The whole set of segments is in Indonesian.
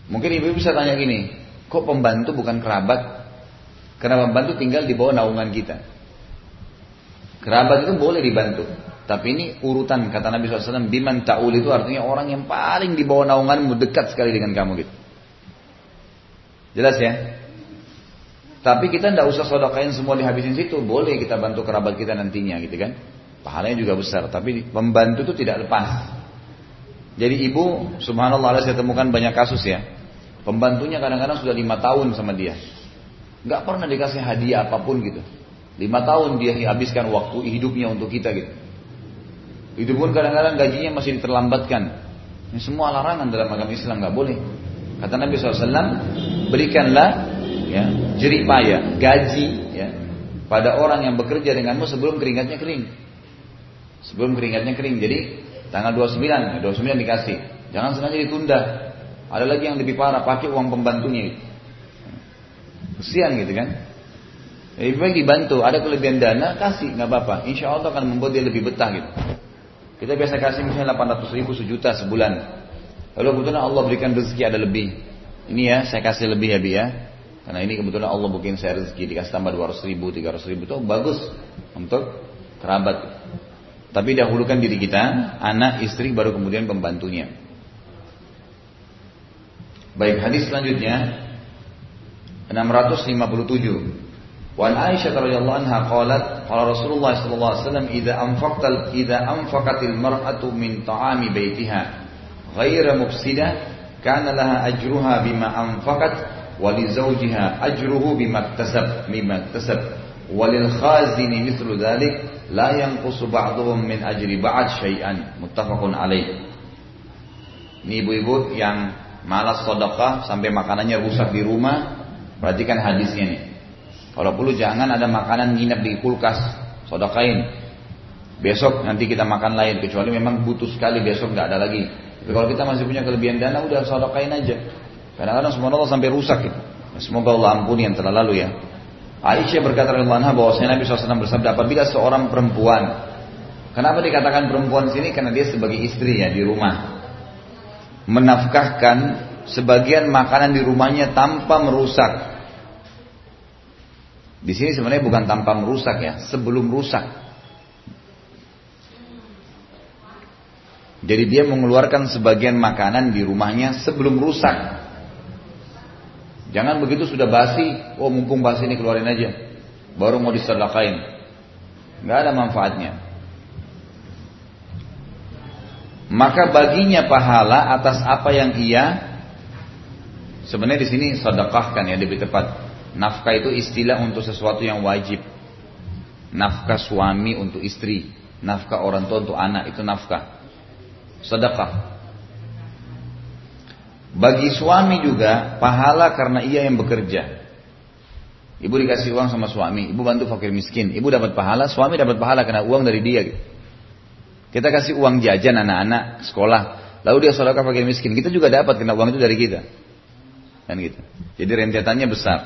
Mungkin ibu bisa tanya gini, kok pembantu bukan kerabat? Karena pembantu tinggal di bawah naungan kita. Kerabat itu boleh dibantu, tapi ini urutan kata Nabi SAW, biman ta'ul itu artinya orang yang paling di bawah naunganmu, dekat sekali dengan kamu gitu. Jelas ya? Tapi kita tidak usah sedekahin semua dihabisin situ, boleh kita bantu kerabat kita nantinya gitu kan. Pahalanya juga besar, tapi pembantu itu tidak lepas. Jadi ibu, subhanallah saya temukan banyak kasus ya. Pembantunya kadang-kadang sudah 5 tahun sama dia. Gak pernah dikasih hadiah apapun gitu. 5 tahun dia habiskan waktu hidupnya untuk kita gitu. Itu pun kadang-kadang gajinya masih diterlambatkan. Ini semua larangan dalam agama Islam, gak boleh. Kata Nabi SAW, berikanlah ya, jerih payah, gaji ya, pada orang yang bekerja denganmu sebelum keringatnya kering. Sebelum keringatnya kering. Jadi tanggal 29 dikasih. Jangan sengaja ditunda. Ada lagi yang lebih parah, pakai uang pembantunya itu. Kesian gitu kan. Lebih baik dibantu, ada kelebihan dana, kasih, nggak apa-apa. Insya Allah akan membuat dia lebih betah gitu. Kita biasa kasih misalnya 800 ribu, 1 juta sebulan. Lalu kebetulan Allah berikan rezeki ada lebih. Ini ya, saya kasih lebih ya Bi ya. Karena ini kebetulan Allah bikin saya rezeki, dikasih tambah 200 ribu, 300 ribu, itu bagus untuk kerabat. Tapi dahulukan diri kita, anak, istri, baru kemudian pembantunya. Baik, hadis selanjutnya 657. Wa Aisyah radhiyallahu anha qalat qala Rasulullah sallallahu alaihi wasallam idza anfaqatil mar'atu min ta'ami baitiha ghaira mufsidah kana laha ajruha bima anfaqat wa li zawjiha ajruhu bima iktasab wa lil khazini mithlu dhalik la yanqusu ba'dhum min ajri ba'd syai'an muttafaqun alaih. Ini ibu-ibu yang malas sedekah sampai makanannya rusak di rumah, perhatikan hadisnya nih. Kalau perlu jangan ada makanan nginep di kulkas, sedekahin. Besok nanti kita makan lain, kecuali memang butuh sekali besok nggak ada lagi. Tapi kalau kita masih punya kelebihan dana, udah sedekahin aja. Kadang-kadang subhanallah sampai rusak gitu. Semoga Allah ampuni yang telah lalu ya. Aisyah berkata radhiyallahu anha bahwasanya Nabi SAW bersabda, apabila seorang perempuan, kenapa dikatakan perempuan di sini? Karena dia sebagai istri ya di rumah, menafkahkan sebagian makanan di rumahnya tanpa merusak. Di sini sebenarnya bukan tanpa merusak ya, sebelum rusak. Jadi dia mengeluarkan sebagian makanan di rumahnya sebelum rusak. Jangan begitu sudah basi, oh mumpung basi ini keluarin aja, baru mau disedekahin. Nggak ada manfaatnya. Maka baginya pahala atas apa yang ia, sebenarnya di sini sedekahkan ya lebih tepat. Nafkah itu istilah untuk sesuatu yang wajib. Nafkah suami untuk istri, nafkah orang tua untuk anak, itu nafkah. Sedekah. Bagi suami juga pahala karena ia yang bekerja. Ibu dikasih uang sama suami, ibu bantu fakir miskin, ibu dapat pahala, suami dapat pahala karena uang dari dia gitu. Kita kasih uang jajan anak-anak sekolah, lalu dia sedekah fakir miskin, kita juga dapat karena uang itu dari kita. Kan gitu. Jadi rentetannya besar.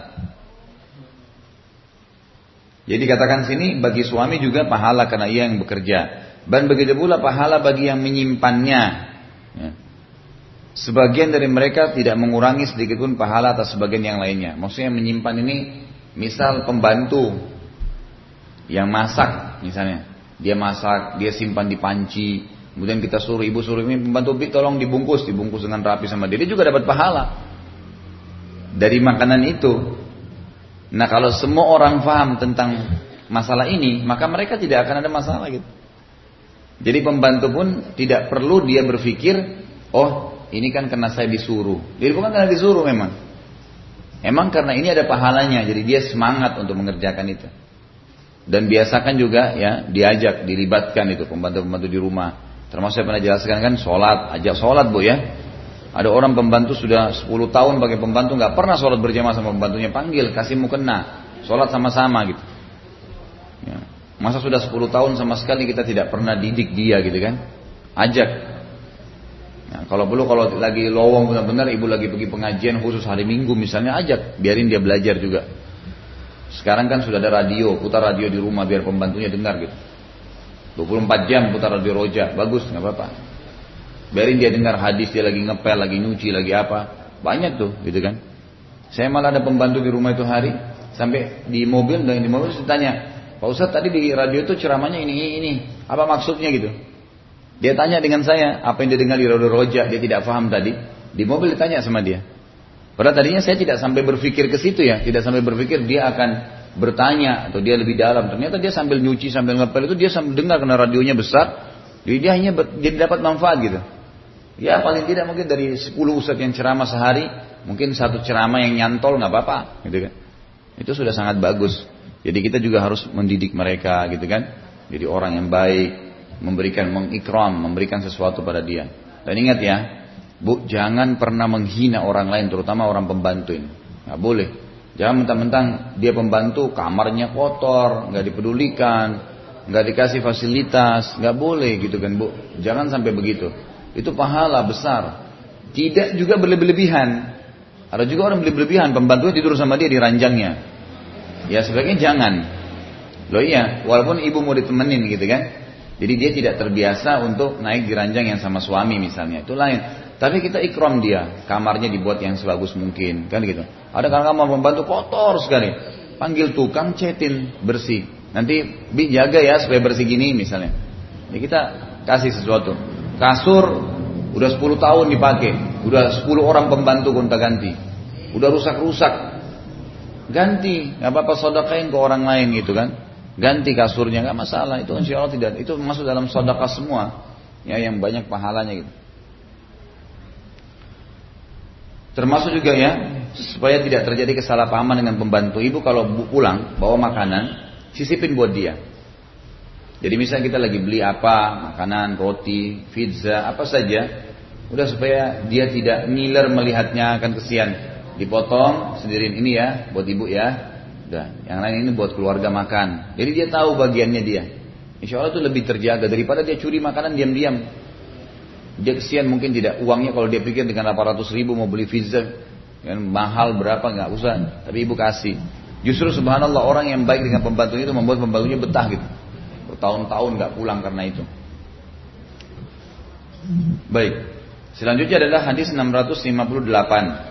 Jadi katakan sini bagi suami juga pahala karena ia yang bekerja. Dan begitu pula pahala bagi yang menyimpannya. Ya. Sebagian dari mereka tidak mengurangi sedikit pun pahala atas sebagian yang lainnya. Maksudnya menyimpan ini, misal pembantu yang masak misalnya. Dia masak, dia simpan di panci. Kemudian kita suruh, ibu suruh ini pembantu tolong dibungkus dengan rapi sama dia. Dia juga dapat pahala dari makanan itu. Nah kalau semua orang paham tentang masalah ini, maka mereka tidak akan ada masalah gitu. Jadi pembantu pun tidak perlu dia berpikir, oh ini kan karena saya disuruh. Jadi bukan karena disuruh memang. Emang karena ini ada pahalanya, jadi dia semangat untuk mengerjakan itu. Dan biasakan juga ya diajak, dilibatkan itu pembantu-pembantu di rumah. Termasuk saya pernah jelaskan kan sholat, ajak sholat bu ya. Ada orang pembantu sudah 10 tahun pakai pembantu nggak pernah sholat berjamaah sama pembantunya, panggil, kasih mukena, sholat sama-sama gitu. Ya. Masa sudah 10 tahun sama sekali kita tidak pernah didik dia gitu kan? Ajak. Nah, kalau lagi lowong benar-benar ibu lagi pergi pengajian khusus hari Minggu misalnya, ajak, biarin dia belajar juga. Sekarang kan sudah ada radio, putar radio di rumah biar pembantunya dengar gitu. 24 jam putar radio roja, bagus, nggak apa-apa. Biarin dia dengar hadis, dia lagi ngepel, lagi nyuci, lagi apa. banyak tuh, gitu kan. Saya malah ada pembantu di rumah itu hari, sampai di mobil, dan di mobil saya tanya, Pak Ustadz tadi di radio itu ceramahnya ini, apa maksudnya gitu? Dia tanya dengan saya, apa yang dia dengar di radio Roja, dia tidak paham tadi. Di mobil ditanya sama dia. Padahal tadinya saya tidak sampai berpikir ke situ ya, tidak sampai berpikir dia akan bertanya atau dia lebih dalam. Ternyata dia sambil nyuci, sambil ngepel itu dia sambil dengar karena radionya besar, jadi dia hanya jadi dapat manfaat gitu. Ya paling tidak mungkin dari 10 ustadz yang ceramah sehari, mungkin satu ceramah yang nyantol nggak apa-apa, gitu kan? Itu sudah sangat bagus. Jadi kita juga harus mendidik mereka, gitu kan? Jadi orang yang baik, mengikram, memberikan sesuatu pada dia. Dan ingat ya, Bu, jangan pernah menghina orang lain, terutama orang pembantu ini. Nggak boleh. Jangan mentang-mentang dia pembantu, kamarnya kotor, nggak dipedulikan, nggak dikasih fasilitas, nggak boleh gitu kan Bu. Jangan sampai begitu. Itu pahala besar. Tidak juga berlebihan. Ada juga orang berlebihan, pembantunya tidur sama dia di ranjangnya. Ya sebaiknya jangan. Loh iya, walaupun ibu mau ditemenin gitu kan. Jadi dia tidak terbiasa untuk naik di ranjang yang sama suami misalnya, itu lain. Tapi kita ikram dia, kamarnya dibuat yang sebagus mungkin, kan gitu. Ada kamar pembantu kotor sekali, panggil tukang cetin bersih. Nanti jaga ya supaya bersih gini misalnya. Jadi kita kasih sesuatu. Kasur udah 10 tahun dipakai, udah 10 orang pembantu gonta-ganti, udah rusak-rusak, ganti, nggak apa-apa sedekahin ke orang lain gitu kan. Ganti kasurnya nggak masalah, itu insya Allah tidak, itu masuk dalam sedekah semua, ya yang banyak pahalanya gitu. Termasuk juga ya, supaya tidak terjadi kesalahpahaman dengan pembantu. Ibu kalau pulang bawa makanan, sisipin buat dia. Jadi misalnya kita lagi beli apa, makanan, roti, pizza, apa saja, udah supaya dia tidak ngiler melihatnya, akan kesian. Dipotong sendirian, ini ya buat ibu ya. Udah, yang lain ini buat keluarga makan. Jadi dia tahu bagiannya dia. Insya Allah itu lebih terjaga daripada dia curi makanan diam-diam. Dia kesian mungkin tidak, uangnya kalau dia pikir dengan 800 ribu mau beli pizza, kan mahal berapa nggak usah. Tapi ibu kasih. Justru subhanallah orang yang baik dengan pembantunya itu membuat pembantunya betah gitu. Bertahun-tahun nggak pulang karena itu. Baik. Selanjutnya adalah hadis 658.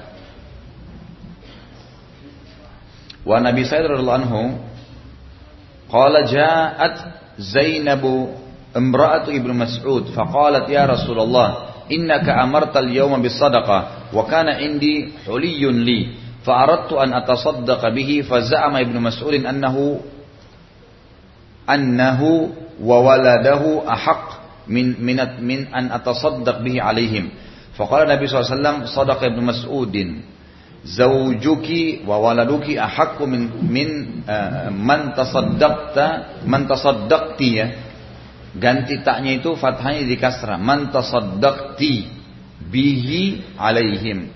Wa Nabi Sa'id radhiyallahu anhu qala ja'at Zainab imra'atu Ibnu Mas'ud faqalat ya Rasulullah innaka amarta al-yawma bis-sadaqah wa kana indi huliyyun li fa aradtu an atasaddaqa bihi fa za'ama Ibnu Mas'ud annahu wa waladahu ahaq min an atasaddaq bihi alaihim faqala Nabi sallallahu alaihi wasallam sadaqa Ibnu Mas'udin zawjuki wa waladuki ahaqqu min man tasaddaqti ya. Ganti taknya itu fathahnya di kasrah, man tasaddaqti bihi alaihim.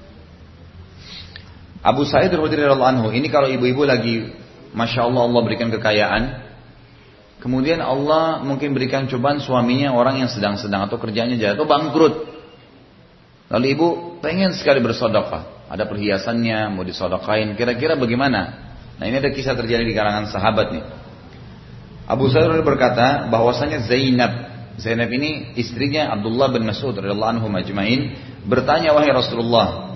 Abu Sa'id radhiyallahu anhu, ini kalau ibu-ibu lagi Masya Allah, Allah berikan kekayaan, kemudian Allah mungkin berikan cobaan suaminya orang yang sedang-sedang atau kerjanya jatuh bangkrut, lalu ibu pengen sekali bersedekah. Ada perhiasannya, mau disodakain, kira-kira bagaimana? Nah ini ada kisah terjadi di kalangan sahabat nih. Abu Sa'id berkata bahwasanya Zainab ini istrinya Abdullah bin Mas'ud radhiyallahu anhu majma'in bertanya, wahai Rasulullah,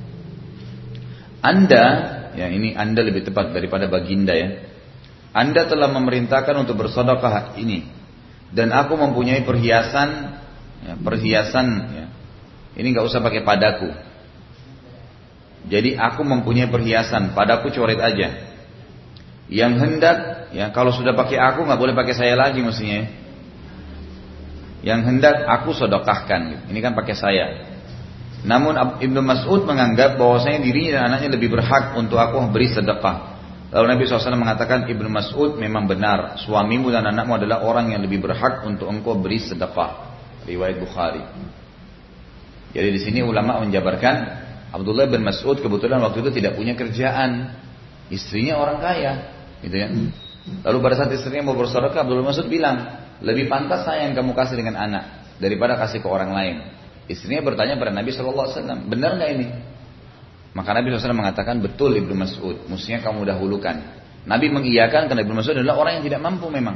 Anda, ya ini Anda lebih tepat daripada baginda ya, Anda telah memerintahkan untuk bersedekah ini, dan aku mempunyai perhiasan ya, ini nggak usah pakai padaku. Jadi aku mempunyai perhiasan, padaku coret aja. Yang hendak, ya kalau sudah pakai aku nggak boleh pakai saya lagi mestinya. Yang hendak aku sedekahkan, ini kan pakai saya. Namun Ibnu Mas'ud menganggap bahwasanya dirinya dan anaknya lebih berhak untuk aku beri sedekah. Lalu Nabi SAW mengatakan, Ibnu Mas'ud memang benar, suamimu dan anakmu adalah orang yang lebih berhak untuk engkau beri sedekah. Riwayat Bukhari. Jadi di sini ulama menjabarkan Abdullah bin Mas'ud kebetulan waktu itu tidak punya kerjaan, istrinya orang kaya, gitu ya. Lalu pada saat istrinya mau bersedekah, Abdullah bin Mas'ud bilang, lebih pantas saya yang kamu kasih dengan anak daripada kasih ke orang lain. Istrinya bertanya pada Nabi SAW, benar nggak ini? Maka Nabi SAW mengatakan, betul Ibnu Mas'ud, mestinya kamu dahulukan. Nabi mengiyakan karena Ibnu Mas'ud adalah orang yang tidak mampu memang.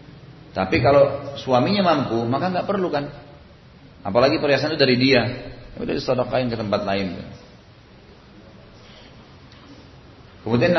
Tapi kalau suaminya mampu, maka nggak perlu kan. Apalagi perhiasan itu dari dia. udah disedekahin ke tempat lain. Kemudian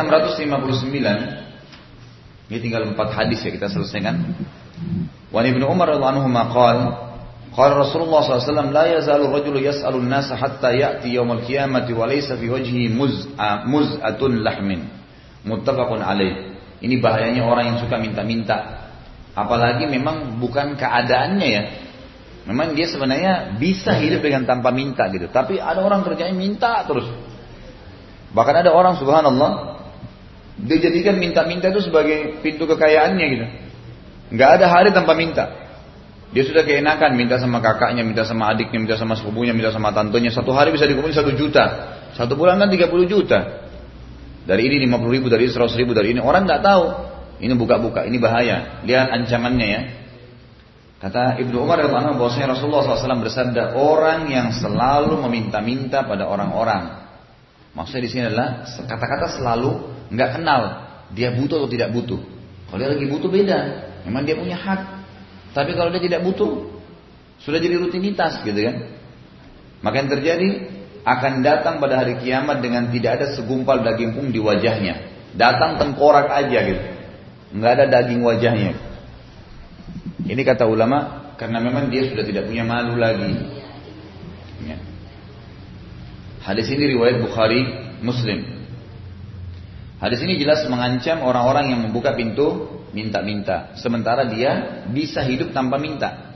659, ini tinggal 4 hadis ya kita selesaikan. Wa Ibnu Umar radhiyallahu anhu qala Rasulullah SAW la yazalu rajulu yas'alu an-nasa hatta ya'ti yaumil qiyamati wa laysa fi wajhihi muz'atun lahmin. Muttafaqun alaih. Ini bahayanya orang yang suka minta-minta. Apalagi memang bukan keadaannya ya. Memang dia sebenarnya bisa hidup dengan tanpa minta gitu. Tapi ada orang kerjanya minta terus. Bahkan ada orang subhanallah, dia jadikan minta-minta itu sebagai pintu kekayaannya gitu. Nggak ada hari tanpa minta. Dia sudah keenakan minta sama kakaknya, minta sama adiknya, minta sama sepupunya, minta sama tantenya. Satu hari bisa dikumpulin 1 juta. 1 bulan kan 30 juta. Dari ini 50 ribu, dari ini 100 ribu, dari ini. Orang nggak tahu. Ini buka-buka, ini bahaya. Lihat ancamannya ya. Kata Ibnu Umar radhiyallahu anhu bahwasanya Rasulullah SAW bersabda, orang yang selalu meminta-minta pada orang-orang. Maksudnya di sini adalah kata-kata selalu nggak kenal dia butuh atau tidak butuh. Kalau dia lagi butuh beda. Memang dia punya hak. Tapi kalau dia tidak butuh, sudah jadi rutinitas gitu kan. Maka yang terjadi akan datang pada hari kiamat dengan tidak ada segumpal daging pun di wajahnya. Datang tengkorak aja gitu, nggak ada daging wajahnya. Ini kata ulama karena memang dia sudah tidak punya malu lagi. Ya. Hadis ini riwayat Bukhari, Muslim. Hadis ini jelas mengancam orang-orang yang membuka pintu minta-minta, sementara dia bisa hidup tanpa minta.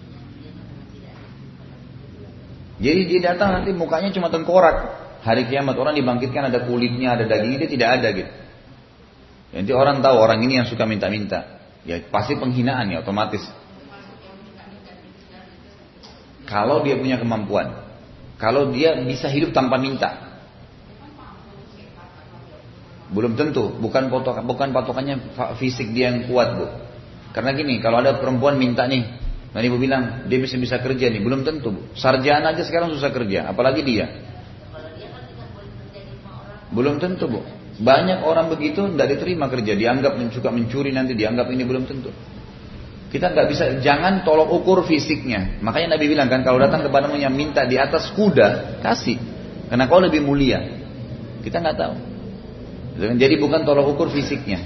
Jadi dia datang nanti mukanya cuma tengkorak. Hari kiamat orang dibangkitkan ada kulitnya, ada dagingnya, dia tidak ada gitu. Nanti orang tahu orang ini yang suka minta-minta. Ya pasti penghinaan ya otomatis. Kalau dia punya kemampuan, kalau dia bisa hidup tanpa minta. Belum tentu, bukan patokannya fisik dia yang kuat bu. Karena gini, kalau ada perempuan minta nih, dan ibu bilang dia bisa kerja nih, belum tentu bu. Sarjana aja sekarang susah kerja, apalagi dia. Belum tentu bu. Banyak orang begitu tidak diterima kerja, dianggap suka mencuri nanti, dianggap ini belum tentu. Kita nggak bisa, jangan tolok ukur fisiknya. Makanya Nabi bilang kan, kalau datang kepadamu yang minta di atas kuda, kasih, karena kau lebih mulia. Kita nggak tahu. Jadi bukan tolok ukur fisiknya.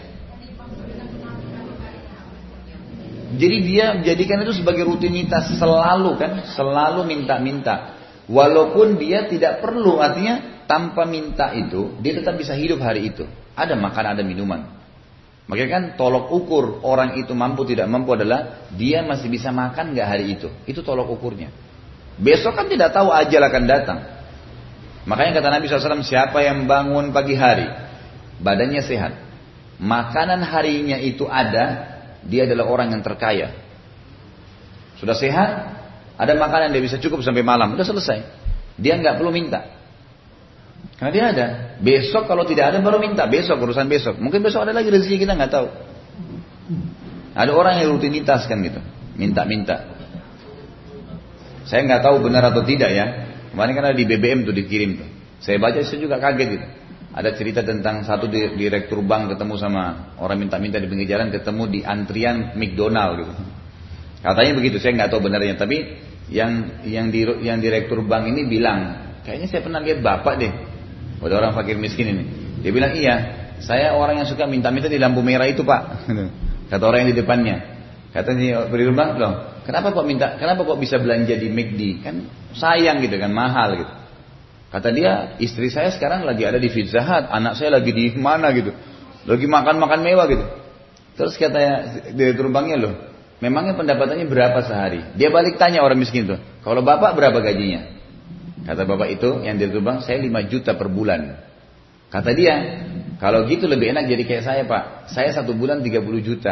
Jadi dia menjadikan itu sebagai rutinitas selalu kan, selalu minta-minta. Walaupun dia tidak perlu, artinya tanpa minta itu dia tetap bisa hidup hari itu. Ada makan, ada minuman. Makanya kan tolok ukur orang itu mampu tidak mampu adalah dia masih bisa makan nggak hari itu. Itu tolok ukurnya. Besok kan tidak tahu ajal akan datang. Makanya kata Nabi SAW, siapa yang bangun pagi hari badannya sehat, makanan harinya itu ada, dia adalah orang yang terkaya. Sudah sehat, ada makanan dia bisa cukup sampai malam, udah selesai. Dia nggak perlu minta, karena dia ada. Besok kalau tidak ada baru minta, besok urusan besok. Mungkin besok ada lagi rezeki, kita nggak tahu. Ada orang yang rutinitas kan gitu, minta-minta. Saya nggak tahu benar atau tidak ya. Kemarin kan ada di BBM tuh dikirim tuh. Saya baca, saya juga kaget gitu. Ada cerita tentang satu direktur bank ketemu sama orang minta-minta di pinggir jalan, ketemu di antrian McDonald gitu. Katanya begitu, saya nggak tahu benarnya, tapi yang direktur bank ini bilang, kayaknya saya pernah lihat bapak deh, ada orang fakir miskin ini. Dia bilang, iya, saya orang yang suka minta-minta di lampu merah itu pak. Kata orang yang di depannya. Katanya direktur bank, loh, kenapa kok bisa belanja di McD? Kan sayang gitu kan, mahal gitu. Kata dia, istri saya sekarang lagi ada di Pizza Hut, anak saya lagi di mana gitu, lagi makan mewah gitu. Terus katanya direktur banknya, loh, memangnya pendapatannya berapa sehari? Dia balik tanya orang miskin tuh, kalau bapak berapa gajinya? Kata bapak itu yang direktur bank, saya 5 juta per bulan. Kata dia, kalau gitu lebih enak jadi kayak saya pak, saya 1 bulan 30 juta.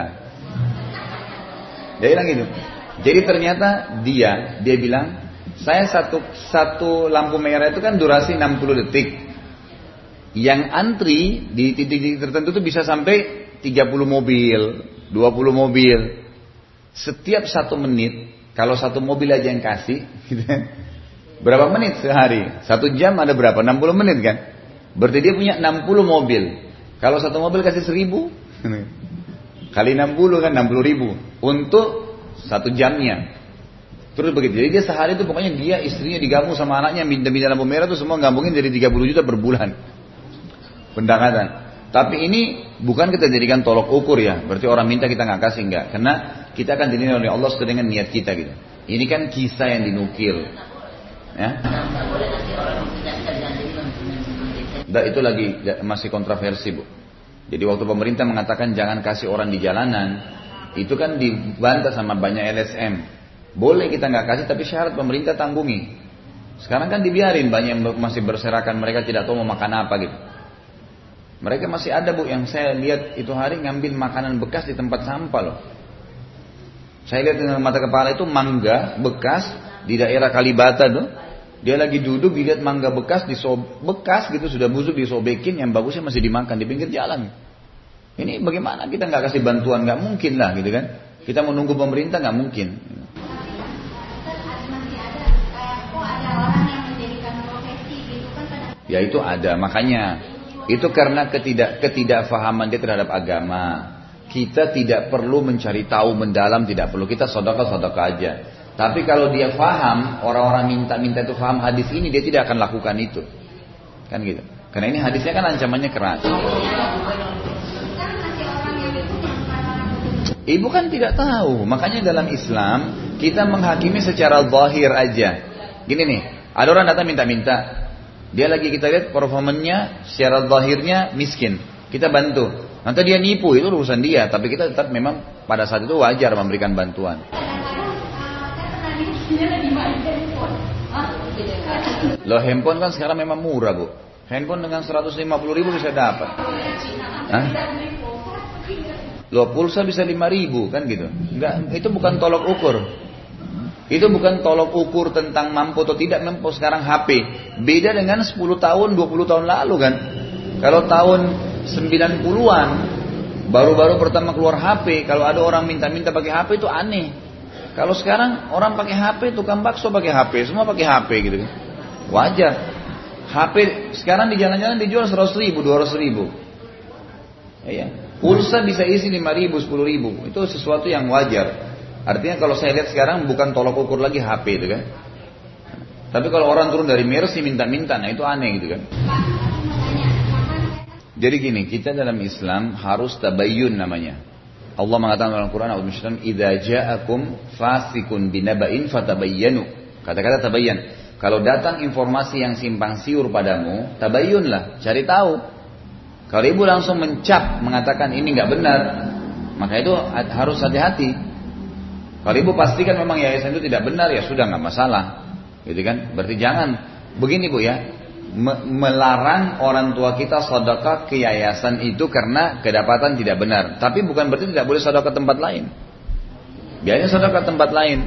Dia bilang gitu. Jadi ternyata dia bilang, saya satu lampu merah itu kan durasi 60 detik. Yang antri di titik-titik tertentu itu bisa sampai 30 mobil, 20 mobil. Setiap 1 menit, kalau 1 mobil aja yang kasih, gitu, berapa menit sehari? 1 jam ada berapa? 60 menit kan? Berarti dia punya 60 mobil. Kalau 1 mobil kasih 1000, kali 60 kan 60 ribu. Untuk 1 jamnya. Terus begitu. Jadi dia sehari itu pokoknya dia istrinya digabung sama anaknya minta-minta lampu merah tuh semua gabungin dari 30 juta per bulan. Pendekatan. Tapi ini bukan kita jadikan tolok ukur ya. Berarti orang minta kita nggak kasih, enggak. Karena kita akan dinilai oleh Allah sesuai dengan niat kita gitu. Ini kan kisah yang dinukil. Ya. Itu lagi masih kontroversi, Bu. Jadi waktu pemerintah mengatakan jangan kasih orang di jalanan, itu kan dibantah sama banyak LSM. Boleh kita nggak kasih, tapi syarat pemerintah tanggungi. Sekarang kan dibiarin, banyak yang masih berserakan, mereka tidak tahu mau makan apa gitu. Mereka masih ada, Bu, yang saya lihat itu hari ngambil makanan bekas di tempat sampah loh. Saya lihat dengan mata kepala itu mangga bekas di daerah Kalibata tuh. Dia lagi duduk, dilihat mangga bekas, bekas gitu sudah busuk disobekin, yang bagusnya masih dimakan di pinggir jalan. Ini bagaimana kita nggak kasih bantuan? Nggak mungkin lah gitu kan? Kita menunggu pemerintah nggak mungkin. Ya itu ada, makanya itu karena ketidakfahaman dia terhadap agama. Kita tidak perlu mencari tahu mendalam, tidak perlu, kita sedekah aja. Tapi kalau dia faham, orang-orang minta itu faham hadis ini, dia tidak akan lakukan itu. Kan gitu. Karena ini hadisnya kan ancamannya keras. Ibu kan tidak tahu. Makanya dalam Islam kita menghakimi secara zahir aja. Gini nih, ada orang datang minta-minta. Dia lagi kita lihat performanya secara zahirnya miskin. Kita bantu. Nanti dia nipu, itu urusan dia. Tapi kita tetap memang pada saat itu wajar memberikan bantuan. Loh, handphone kan sekarang memang murah, Bu. Handphone dengan 150 ribu bisa dapat. Hah? Loh, pulsa bisa 5 ribu kan gitu. Enggak, itu bukan tolok ukur. Itu bukan tolok ukur tentang mampu atau tidak mampu. Sekarang HP beda dengan 10 tahun 20 tahun lalu kan. Kalau tahun 90-an baru-baru pertama keluar HP, kalau ada orang minta-minta pakai HP itu aneh. Kalau sekarang orang pakai HP, tukang bakso pakai HP, semua pakai HP gitu kan. Wajar. HP sekarang di jalan-jalan dijual 100 ribu, 200 ribu. Iya. Pulsa bisa isi 5 ribu, 10 ribu. Itu sesuatu yang wajar. Artinya kalau saya lihat sekarang bukan tolok ukur lagi HP itu kan. Tapi kalau orang turun dari Mercy minta-minta, nah itu aneh gitu kan. Jadi gini, kita dalam Islam harus tabayyun namanya. Allah mengatakan dalam Al-Quran, "Idza ja'akum fasikun binaba'in fatabayyanu." Kata-kata tabayyan. Kalau datang informasi yang simpang siur padamu, tabayyunlah, cari tahu. Kalau ibu langsung mencap mengatakan ini nggak benar, maka itu harus hati-hati. Kalau ibu pastikan memang yayasan itu tidak benar, ya sudah nggak masalah, gitu kan? Berarti jangan begini, Bu, ya. Melarang orang tua kita sedekah ke yayasan itu karena kedapatan tidak benar. Tapi bukan berarti tidak boleh sedekah ke tempat lain. Biasanya sedekah ke tempat lain.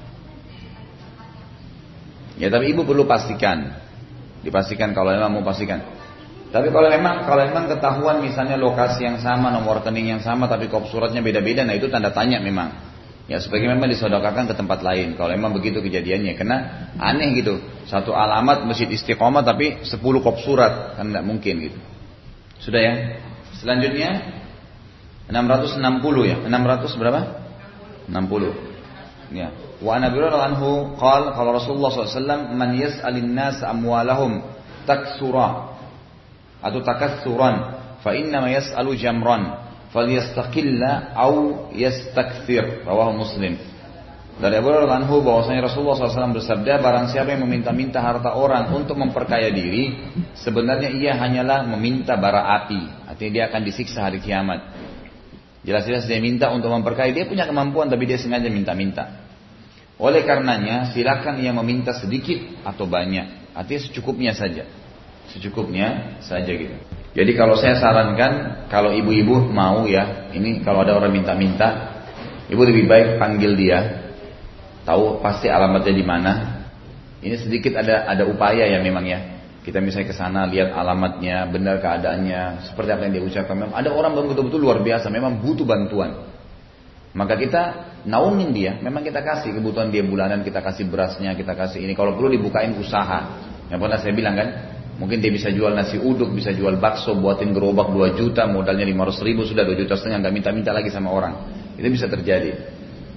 Ya, tapi ibu perlu pastikan. Dipastikan kalau memang mau pastikan. Tapi kalau memang ketahuan misalnya lokasi yang sama, nomor rekening yang sama, tapi kop suratnya beda-beda, nah itu tanda tanya memang. Ya, sebagai memang disedekahkan ke tempat lain. Kalau memang begitu kejadiannya, karena aneh gitu. Satu alamat Masjid Istiqomah tapi 10 kop surat, kan tidak mungkin gitu. Sudah ya. Selanjutnya 660 ya. 600 berapa? 60. Ya. Wa an Abi Hurairah anhu qala qala Rasulullah SAW, "Man yas'alin nas amwalahum taksura atau takassuran, fa inna ma yas'alu jamran." Falyastaqilla au yastakthir, rawahu Muslim. Dari Abu Hurairah anhu bahwasanya Rasulullah SAW bersabda, barang siapa yang meminta-minta harta orang untuk memperkaya diri, sebenarnya ia hanyalah meminta bara api. Artinya dia akan disiksa hari kiamat. Jelas-jelas dia minta untuk memperkaya, dia punya kemampuan tapi dia sengaja minta-minta. Oleh karenanya silakan ia meminta sedikit atau banyak, artinya secukupnya saja. Secukupnya saja gitu. Jadi kalau saya sarankan, kalau ibu-ibu mau ya, ini kalau ada orang minta-minta, ibu lebih baik panggil dia, tahu pasti alamatnya di mana. Ini sedikit ada upaya ya memang ya. Kita misalnya ke sana lihat alamatnya, benar keadaannya, seperti apa yang dia ucapkan. Memang ada orang betul-betul luar biasa, memang butuh bantuan. Maka kita naungin dia, memang kita kasih kebutuhan dia bulanan, kita kasih berasnya, kita kasih ini. Kalau perlu dibukain usaha. Yang pernah saya bilang kan. Mungkin dia bisa jual nasi uduk, bisa jual bakso, buatin gerobak 2 juta, modalnya 500 ribu, sudah 2,5 juta, nggak minta-minta lagi sama orang. Itu bisa terjadi.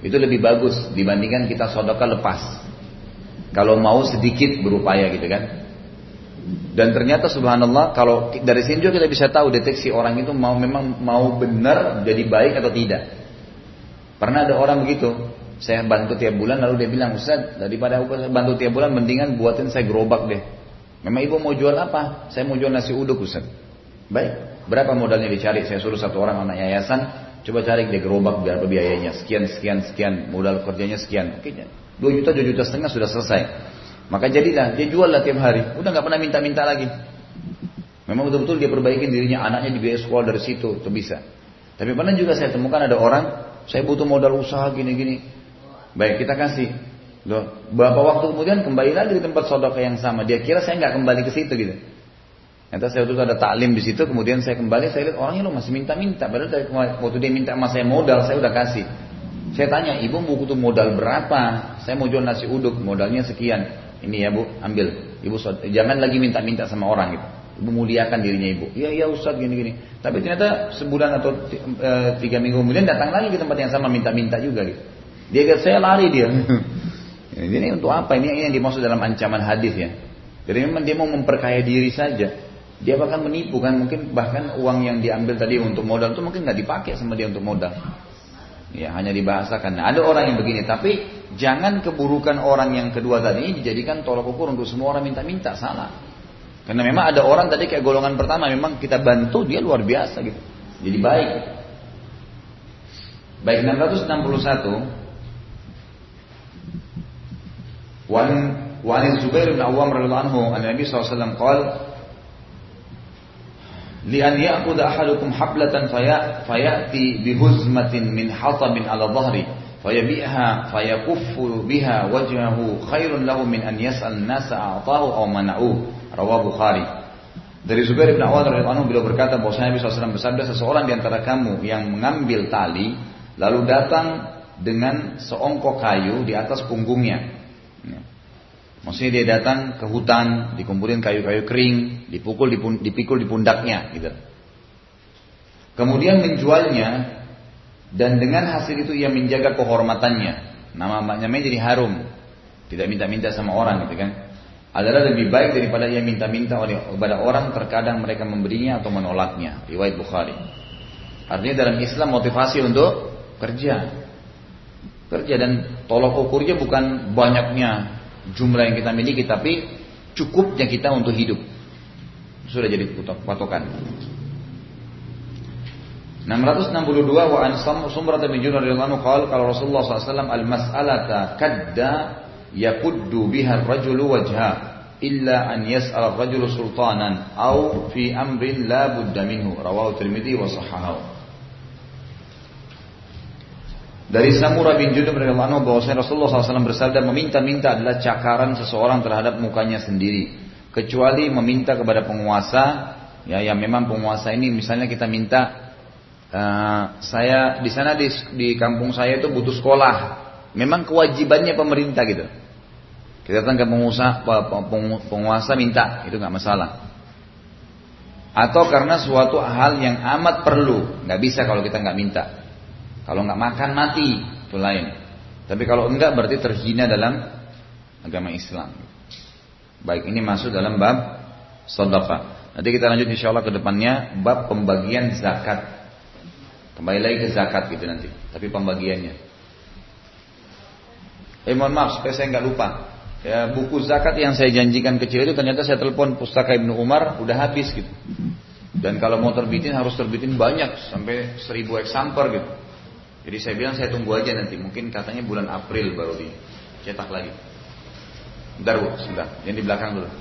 Itu lebih bagus dibandingkan kita sedekah lepas. Kalau mau sedikit berupaya gitu kan. Dan ternyata subhanallah, kalau dari sini juga kita bisa tahu deteksi orang itu memang mau benar jadi baik atau tidak. Pernah ada orang begitu, saya bantu tiap bulan lalu dia bilang, Ustaz, daripada aku bantu tiap bulan mendingan buatin saya gerobak deh. Memang ibu mau jual apa? Saya mau jual nasi uduk, Ustaz. Baik, berapa modalnya dicari? Saya suruh satu orang anak yayasan, coba cari dia gerobak berapa biayanya, sekian, modal kerjanya sekian. Oke, 2 juta, 2 juta setengah sudah selesai. Maka jadilah, dia jual lah tiap hari. Udah gak pernah minta-minta lagi. Memang betul-betul dia perbaikin dirinya, anaknya dibiayai sekolah dari situ, itu bisa. Tapi pernah juga saya temukan ada orang, saya butuh modal usaha gini-gini. Baik, kita kasih. Loh, beberapa waktu kemudian kembali lagi di tempat sedekah yang sama. Dia kira saya gak kembali ke situ gitu. Ternyata saya waktu itu ada taklim di situ, kemudian saya kembali, saya lihat orangnya masih minta-minta. Padahal waktu dia minta sama saya modal, saya udah kasih. Saya tanya, ibu mau butuh modal berapa? Saya mau jual nasi uduk, modalnya sekian. Ini ya bu, ambil. Ibu jangan lagi minta-minta sama orang gitu. Ibu muliakan dirinya ibu. Iya Ustaz gini-gini. Tapi ternyata sebulan atau 3 minggu kemudian datang lagi ke tempat yang sama minta-minta juga gitu. Dia lihat saya lari dia. Ini untuk apa? Ini yang dimaksud dalam ancaman hadis ya. Jadi memang dia mau memperkaya diri saja. Dia bahkan menipu kan, mungkin bahkan uang yang diambil tadi untuk modal itu mungkin nggak dipakai sama dia untuk modal. Ya hanya dibahasakan. Nah, ada orang yang begini, tapi jangan keburukan orang yang kedua tadi dijadikan tolak ukur untuk semua orang minta-minta, salah. Karena memang ada orang tadi kayak golongan pertama memang kita bantu dia luar biasa gitu. Jadi baik. Baik 661. Wan Zubair bin Awwam radhiyallahu anhu, Nabi sallallahu alaihi wasallam qala li'an ya'khudha ahadukum hablatan fayati bihuzmatin min hatabin 'ala dhahri fayabi'ha fayakuffu biha wajhahu khairun lahu min an yas'al an-nasa a'tahu aw mana'u, rawahu Bukhari. Dari Zubair bin Awwam radhiyallahu anhu beliau berkata bahwa Nabi SAW bersabda, seseorang di antara kamu yang mengambil tali lalu datang dengan seongkok kayu di atas punggungnya. Maksudnya dia datang ke hutan, dikumpulin kayu-kayu kering, dipikul di pundaknya, gitu. Kemudian menjualnya, dan dengan hasil itu ia menjaga kehormatannya. Namanya jadi harum, tidak minta-minta sama orang, gitu kan. Adalah lebih baik daripada ia minta-minta kepada orang, terkadang mereka memberinya atau menolaknya. Riwayat Bukhari. Artinya dalam Islam motivasi untuk kerja dan tolak ukurnya bukan banyaknya jumlah yang kita miliki, tapi cukupnya kita untuk hidup. Sudah jadi patokan. 662 wa an Sumrah bin Jundub radhiyallahu anhu qala kalau Rasulullah SAW al-mas'alata kadda yakuddu biha ar-rajulu wajha illa an yas'al ar-rajulu sultanan aw fi amrin la budda minhu, rawahu Tirmidzi wa sahahahu. Dari Samurah bin Jundub radhiyallahu anhu bahwasanya Rasulullah SAW bersabda, meminta-minta adalah cakaran seseorang terhadap mukanya sendiri, kecuali meminta kepada penguasa, ya yang memang penguasa ini misalnya kita minta, saya di sana di kampung saya itu butuh sekolah, memang kewajibannya pemerintah gitu. Kita datang ke penguasa minta, itu nggak masalah. Atau karena suatu hal yang amat perlu, nggak bisa kalau kita nggak minta. Kalau nggak makan mati, itu lain. Tapi kalau enggak berarti terhina dalam agama Islam. Baik, ini masuk dalam bab sedekah. Nanti kita lanjut insyaallah ke depannya bab pembagian zakat. Kembali lagi ke zakat gitu nanti. Tapi pembagiannya. Mohon maaf supaya saya nggak lupa. Ya, buku zakat yang saya janjikan kecil itu ternyata saya telepon Pustaka Ibnu Umar udah habis gitu. Dan kalau mau terbitin harus terbitin banyak sampai 1000 eksamplar gitu. Jadi saya bilang saya tunggu aja nanti, mungkin katanya bulan April baru dicetak lagi. Bentar bu, sebentar, yang di belakang dulu.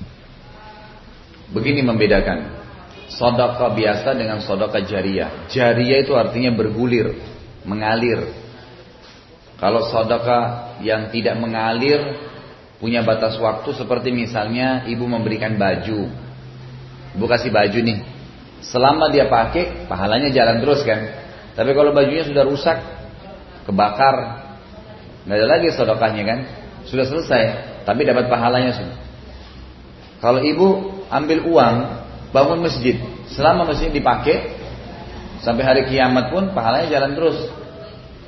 Begini membedakan sedekah biasa dengan sedekah jariyah. Jariyah itu artinya bergulir, mengalir. Kalau sedekah yang tidak mengalir punya batas waktu, seperti misalnya ibu memberikan baju, ibu kasih baju nih, selama dia pakai pahalanya jalan terus kan. Tapi kalau bajunya sudah rusak, kebakar, nggak ada lagi sedekahnya kan, sudah selesai, tapi dapat pahalanya sudah. Kalau ibu ambil uang, bangun masjid, selama masjid dipakai, sampai hari kiamat pun pahalanya jalan terus.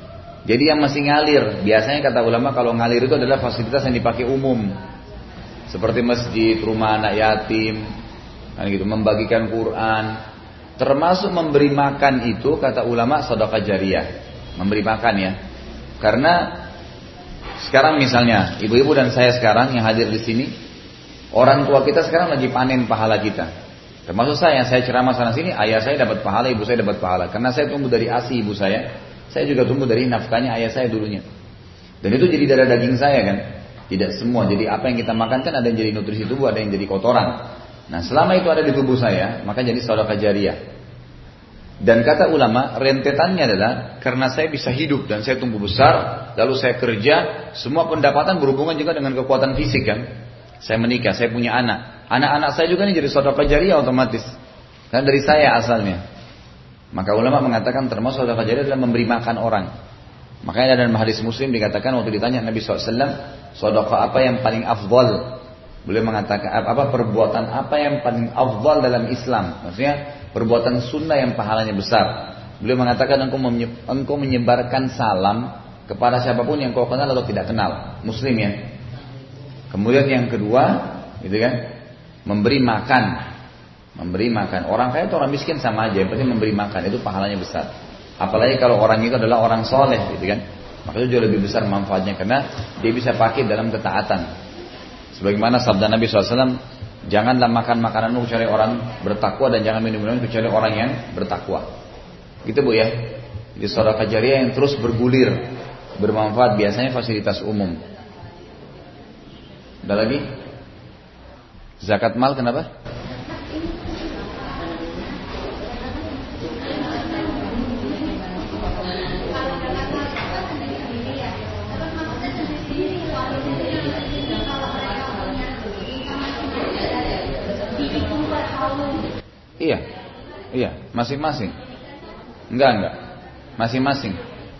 Jadi yang masih ngalir, biasanya kata ulama kalau ngalir itu adalah fasilitas yang dipakai umum, seperti masjid, rumah anak yatim, kan gitu, membagikan Quran, termasuk memberi makan itu kata ulama sedekah jariyah, memberi makan ya. Karena sekarang misalnya ibu-ibu dan saya sekarang yang hadir di sini, orang tua kita sekarang lagi panen pahala kita. Termasuk saya ceramah sana sini, ayah saya dapat pahala, ibu saya dapat pahala. Karena saya tumbuh dari ASI ibu saya juga tumbuh dari nafkahnya ayah saya dulunya. Dan itu jadi darah daging saya kan. Tidak semua, jadi apa yang kita makan kan ada yang jadi nutrisi tubuh, ada yang jadi kotoran. Nah selama itu ada di tubuh saya, maka jadi sedekah jariyah. Dan kata ulama, rentetannya adalah karena saya bisa hidup dan saya tumbuh besar, lalu saya kerja, semua pendapatan berhubungan juga dengan kekuatan fisik kan. Saya menikah, saya punya anak. Anak-anak saya juga nih jadi sedekah jariyah otomatis. Karena dari saya asalnya. Maka ulama mengatakan termasuk sedekah jariyah adalah memberi makan orang. Makanya dalam hadis Muslim dikatakan waktu ditanya Nabi SAW, sedekah apa yang paling afdal? Beliau mengatakan apa perbuatan apa yang paling afdal dalam Islam? Maksudnya perbuatan sunnah yang pahalanya besar. Beliau mengatakan engkau menyebarkan salam kepada siapapun yang kau kenal atau tidak kenal, Muslim ya. Kemudian yang kedua, gitu kan, memberi makan. Memberi makan. Orang kaya atau orang miskin sama aja, yang penting memberi makan itu pahalanya besar. Apalagi kalau orang itu adalah orang soleh, gitu kan. Maka itu jauh lebih besar manfaatnya karena dia bisa pakai dalam ketaatan. Sebagaimana sabda Nabi SAW, janganlah makan makananmu kecuali orang bertakwa dan jangan minum minuman kecuali orang yang bertakwa. Gitu bu ya. Jadi sedekah jariyah yang terus bergulir, bermanfaat, biasanya fasilitas umum. Ada lagi? Zakat mal kenapa? Iya, masing-masing. Enggak. Masing-masing.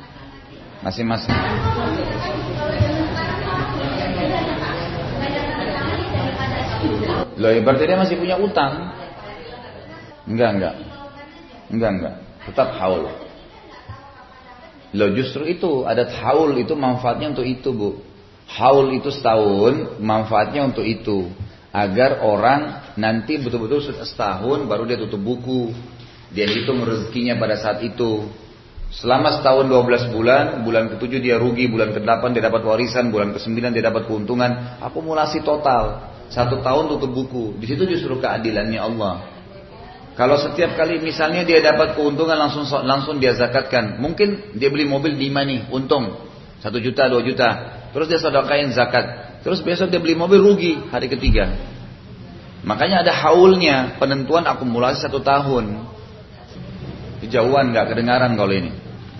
Loh, berarti dia masih punya utang. Enggak. Tetap haul. Loh, justru itu adat haul itu manfaatnya untuk itu, Bu. Haul itu setahun, manfaatnya untuk itu. Agar orang nanti betul-betul sudah setahun baru dia tutup buku. Dia hitung rezekinya pada saat itu. Selama setahun 12 bulan, bulan ke-7 dia rugi, bulan ke-8 dia dapat warisan, bulan ke-9 dia dapat keuntungan. Akumulasi total. 1 tahun tutup buku. Di situ justru keadilannya Allah. Kalau setiap kali misalnya dia dapat keuntungan langsung dia zakatkan. Mungkin dia beli mobil 5 nih, untung 1 juta, 2 juta. Terus dia sedekahin zakat. Terus besok dia beli mobil rugi hari ketiga. Makanya ada haulnya, penentuan akumulasi 1 tahun. Kejauhan nggak kedengaran kalau ini.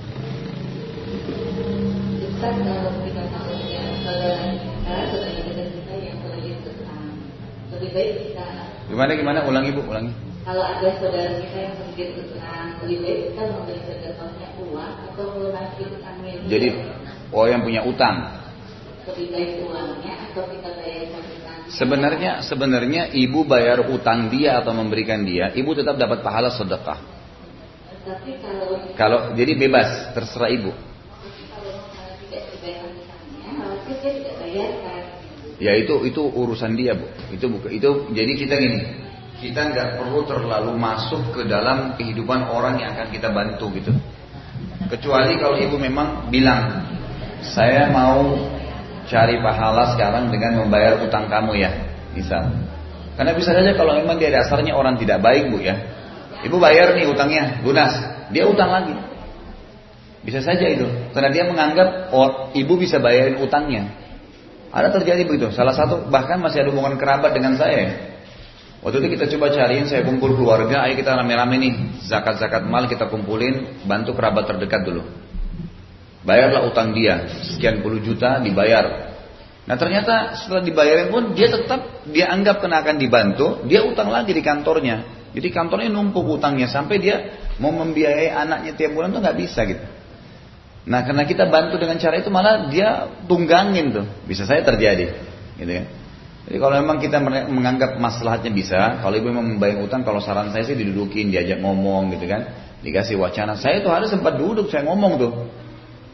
Gimana? Ulangi Bu, ulangi. Kalau ada saudara kita yang sedikit utang, lebih baik kita memberi sedekahnya uang atau melunasi utangnya. Jadi, yang punya utang. Lebih baik uangnya atau kita bayarkan utang. Sebenarnya ibu bayar utang dia atau memberikan dia, ibu tetap dapat pahala sedekah. Tapi kalau jadi bebas, terserah ibu. Kalau tidak dibayar utangnya, harusnya dia tidak bayarkan. Ya itu urusan dia Bu. Itu jadi kita gini, kita nggak perlu terlalu masuk ke dalam kehidupan orang yang akan kita bantu gitu. Kecuali kalau ibu memang bilang, saya mau cari pahala sekarang dengan membayar utang kamu ya, misal. Karena bisa saja kalau memang dia dasarnya orang tidak baik Bu ya, ibu bayar nih utangnya, lunas, dia utang lagi. Bisa saja itu, karena dia menganggap ibu bisa bayarin utangnya. Ada terjadi begitu. Salah satu bahkan masih ada hubungan kerabat dengan saya. Waktu itu kita coba cariin, saya kumpul keluarga, ayo kita rame-rame nih zakat mal kita kumpulin, bantu kerabat terdekat dulu. Bayarlah utang dia, sekian puluh juta dibayar. Nah ternyata setelah dibayarin pun dia anggap kena akan dibantu, dia utang lagi di kantornya. Jadi kantornya numpuk utangnya sampai dia mau membiayai anaknya tiap bulan tuh nggak bisa gitu. Nah karena kita bantu dengan cara itu malah dia tunggangin tuh, bisa saya terjadi, gitu kan. Jadi kalau memang kita menganggap maslahatnya bisa, kalau ibu memang membayar utang, kalau saran saya sih didudukin, diajak ngomong gitu kan, dikasih wacana. Saya tuh hari sempat duduk, saya ngomong tuh.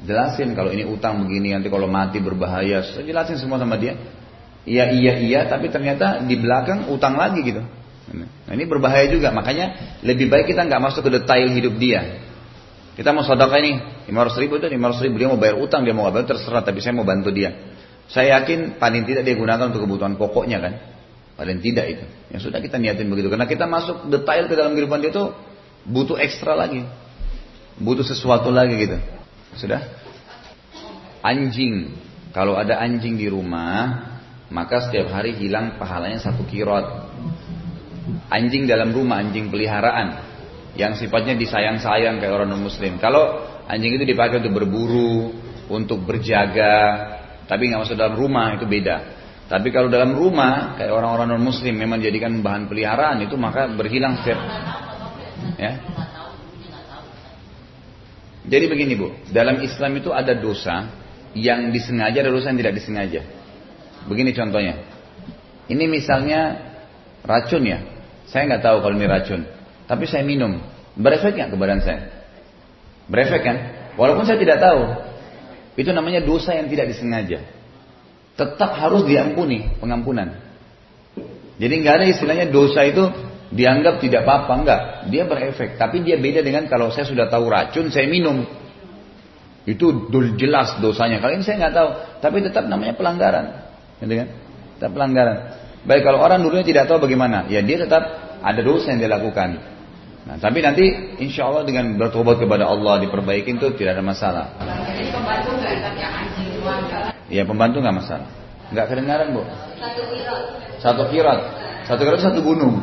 Jelasin kalau ini utang begini, nanti kalau mati berbahaya. Saya jelasin semua sama dia. Iya, tapi ternyata di belakang utang lagi gitu. Nah ini berbahaya juga, makanya lebih baik kita nggak masuk ke detail hidup dia. Kita mau sedekah ini 500 ribu, itu 500 ribu, dia mau bayar utang, dia mau bayar terserah, tapi saya mau bantu dia. Saya yakin paling tidak dia gunakan untuk kebutuhan pokoknya kan, paling tidak itu. Ya sudah kita niatin begitu, karena kita masuk detail ke dalam kehidupan dia tuh butuh ekstra lagi, butuh sesuatu lagi gitu. Sudah. Anjing, kalau ada anjing di rumah, maka setiap hari hilang pahalanya 1 kirot. Anjing dalam rumah, anjing peliharaan yang sifatnya disayang-sayang kayak orang non-muslim. Kalau anjing itu dipakai untuk berburu, untuk berjaga, tapi nggak masuk dalam rumah, itu beda. Tapi kalau dalam rumah kayak orang-orang non-muslim memang dijadikan bahan peliharaan, itu maka berhilang setiap. Ya. Jadi begini Bu, dalam Islam itu ada dosa yang disengaja, ada dosa yang tidak disengaja. Begini contohnya, ini misalnya racun ya, saya nggak tahu kalau ini racun, tapi saya minum, berefek nggak ke badan saya? Berefek kan? Walaupun saya tidak tahu, itu namanya dosa yang tidak disengaja. Tetap harus diampuni, pengampunan. Jadi nggak ada istilahnya dosa itu dianggap tidak apa-apa, enggak. Dia berefek, tapi dia beda dengan kalau saya sudah tahu racun, saya minum. Itu jelas dosanya. Kali ini saya nggak tahu, tapi tetap namanya pelanggaran. Gitu kan? Tetap pelanggaran. Baik kalau orang dulunya tidak tahu bagaimana, ya dia tetap ada dosa yang dia lakukan. Nah, tapi nanti insya Allah dengan bertobat kepada Allah diperbaikin itu tidak ada masalah. Jadi pembantu nggak yang anjing doang? Ya pembantu nggak masalah. Nggak kedengaran Bu? 1 kirot. 1 kirot 1 gunung.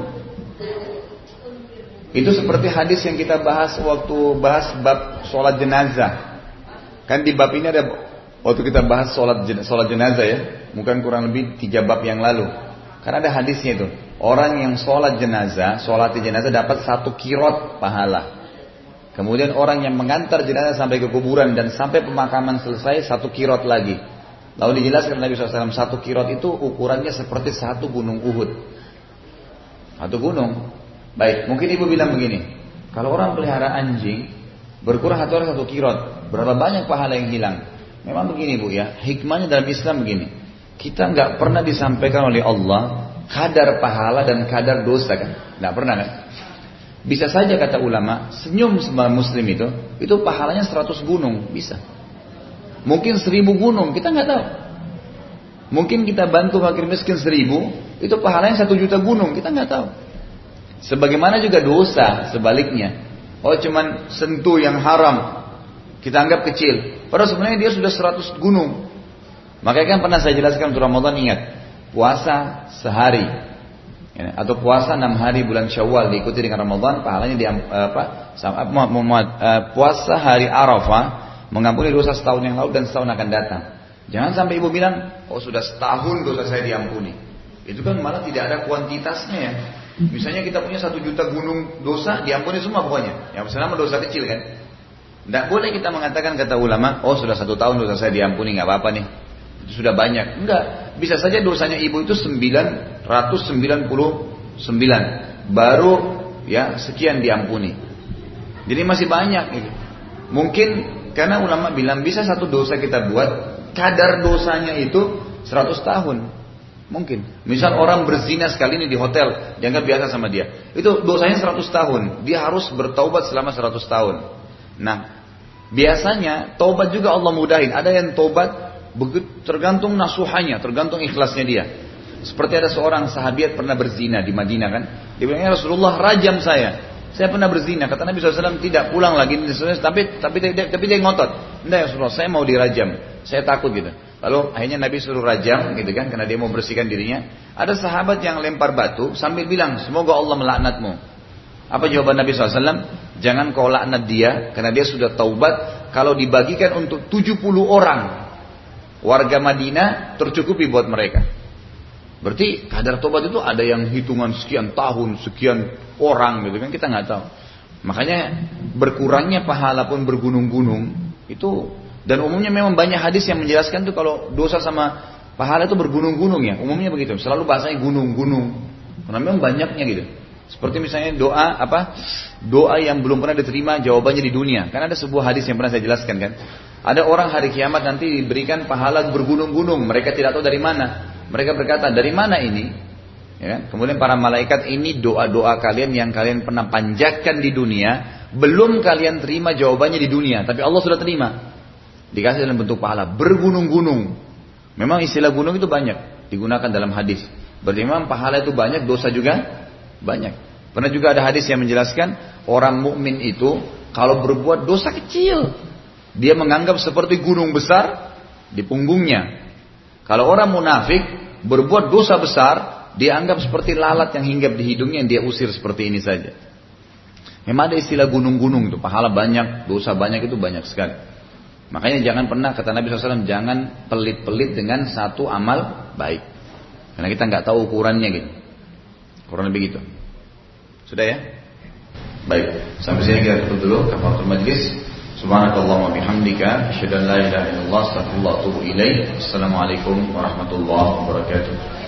Itu seperti hadis yang kita bahas waktu bahas bab sholat jenazah. Kan di bab ini ada waktu kita bahas sholat jenazah ya, bukan kurang lebih 3 bab yang lalu. Karena ada hadisnya itu, orang yang sholat jenazah dapat 1 kirot pahala. Kemudian orang yang mengantar jenazah sampai ke kuburan dan sampai pemakaman selesai 1 kirot lagi. Lalu dijelaskan Nabi SAW, 1 kirot itu ukurannya seperti 1 gunung Uhud. 1 gunung. Baik, mungkin ibu bilang begini, kalau orang pelihara anjing berkurang 1 kirot, berapa banyak pahala yang hilang? Memang begini Bu ya, hikmahnya dalam Islam begini. Kita nggak pernah disampaikan oleh Allah kadar pahala dan kadar dosa kan? Nggak pernah kan? Bisa saja kata ulama, senyum sama muslim itu pahalanya 100 gunung, bisa. Mungkin 1000 gunung, kita nggak tahu. Mungkin kita bantu fakir miskin 1000, itu pahalanya 1 juta gunung, kita nggak tahu. Sebagaimana juga dosa sebaliknya. Oh cuman sentuh yang haram, kita anggap kecil. Padahal sebenarnya dia sudah 100 gunung. Makanya kan pernah saya jelaskan untuk Ramadan, ingat, puasa sehari ya, atau puasa 6 hari bulan Syawal diikuti dengan Ramadan, pahalanya puasa hari Arafah mengampuni dosa setahun yang lalu dan setahun akan datang. Jangan sampai ibu bilang, oh sudah setahun dosa saya diampuni. Itu kan malah tidak ada kuantitasnya ya. Misalnya kita punya 1 juta gunung dosa, diampuni semua pokoknya. Yang selama dosa kecil kan. Tidak boleh kita mengatakan kata ulama, oh sudah 1 tahun dosa saya diampuni, nggak apa-apa nih. Itu sudah banyak. Enggak, bisa saja dosanya ibu itu 999 baru ya sekian diampuni. Jadi masih banyak gitu. Mungkin karena ulama bilang bisa 1 dosa kita buat kadar dosanya itu 100 tahun. Mungkin. Misal orang berzina sekali ini di hotel, dianggap biasa sama dia. Itu dosanya 100 tahun. Dia harus bertaubat selama 100 tahun. Nah, biasanya taubat juga Allah mudahin. Ada yang taubat begitu tergantung nasuhanya, tergantung ikhlasnya dia. Seperti ada seorang sahabat pernah berzina di Madinah kan. Dia bilang, ya Rasulullah rajam saya. Saya pernah berzina. Kata Nabi SAW tidak pulang lagi. Tapi dia ngotot. Tidak ya Rasulullah, saya mau dirajam. Saya takut gitu. Lalu akhirnya Nabi suruh rajam gitu kan. Karena dia mau bersihkan dirinya. Ada sahabat yang lempar batu sambil bilang, semoga Allah melaknatmu. Apa jawaban Nabi SAW? Jangan kau laknat dia. Karena dia sudah taubat. Kalau dibagikan untuk 70 orang warga Madinah tercukupi buat mereka. Berarti kadar tobat itu ada yang hitungan sekian tahun, sekian orang gitu kan, kita nggak tahu. Makanya berkurangnya pahala pun bergunung-gunung itu, dan umumnya memang banyak hadis yang menjelaskan tuh kalau dosa sama pahala itu bergunung-gunung ya, umumnya begitu. Selalu bahasanya gunung-gunung, karena memang banyaknya gitu. Seperti misalnya doa yang belum pernah diterima jawabannya di dunia. Kan ada sebuah hadis yang pernah saya jelaskan kan. Ada orang hari kiamat nanti diberikan pahala bergunung-gunung, mereka tidak tahu dari mana. Mereka berkata, dari mana ini? Ya kan? Kemudian para malaikat, ini doa-doa kalian yang kalian pernah panjatkan di dunia, belum kalian terima jawabannya di dunia, tapi Allah sudah terima. Dikasih dalam bentuk pahala bergunung-gunung. Memang istilah gunung itu banyak digunakan dalam hadis. Berarti memang pahala itu banyak, dosa juga banyak. Pernah juga ada hadis yang menjelaskan orang mukmin itu kalau berbuat dosa kecil, dia menganggap seperti gunung besar di punggungnya. Kalau orang munafik berbuat dosa besar, dia anggap seperti lalat yang hinggap di hidungnya yang dia usir seperti ini saja. Memang ada istilah gunung-gunung itu, pahala banyak, dosa banyak, itu banyak sekali. Makanya jangan pernah, kata Nabi SAW, jangan pelit-pelit dengan satu amal baik. Karena kita nggak tahu ukurannya gitu. Kurang lebih gitu. Sudah ya? Baik, sampai sini kita tutup dulu kafaratul majlis. Subhanakallahumma bihamdika asyhadu an la ilaha illallah astaghfiruka wa atubu ilaik. Assalamualaikum warahmatullahi wabarakatuh.